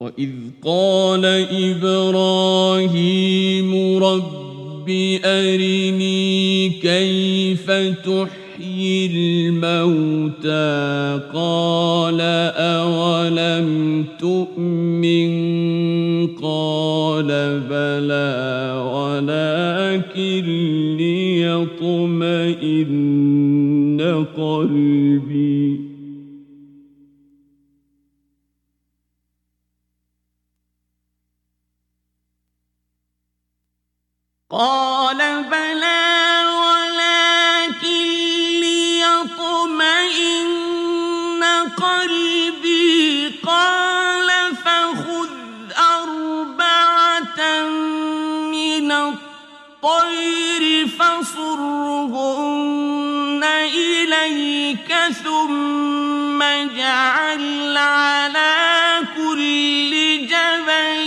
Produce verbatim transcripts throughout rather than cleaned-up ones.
وإذ قال إبراهيم رب أرني كيف تحيي الموتى قال أولم تؤمن قال بلى ولكن ليطمئن قلبي قال بلى ولكن ليطمئن قلبي قال فخذ أربعة من الطير فصرهن إليك ثم اجعل على كل جبل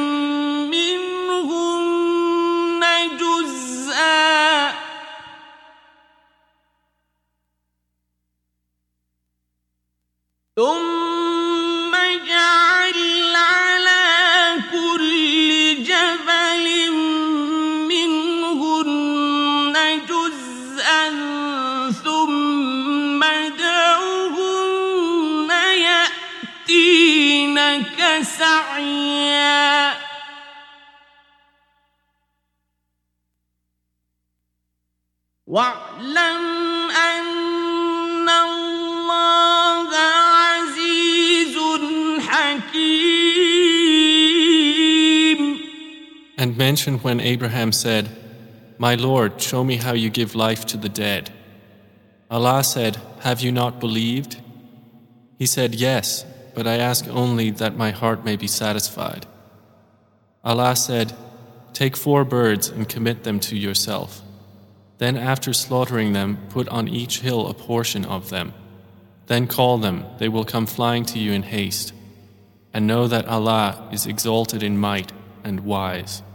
ثم اجعل على كل جبل منهن جزءا ثم ادعهن يأتينك سعيا واعلم أن الله عزيز حكيم. And mention when Abraham said, My Lord, show me how you give life to the dead. Allah said, Have you not believed? He said, Yes, but I ask only that my heart may be satisfied. Allah said, Take four birds and commit them to yourself. Then after slaughtering them, put on each hill a portion of them. Then call them, they will come flying to you in haste. And know that Allah is exalted in might and wise.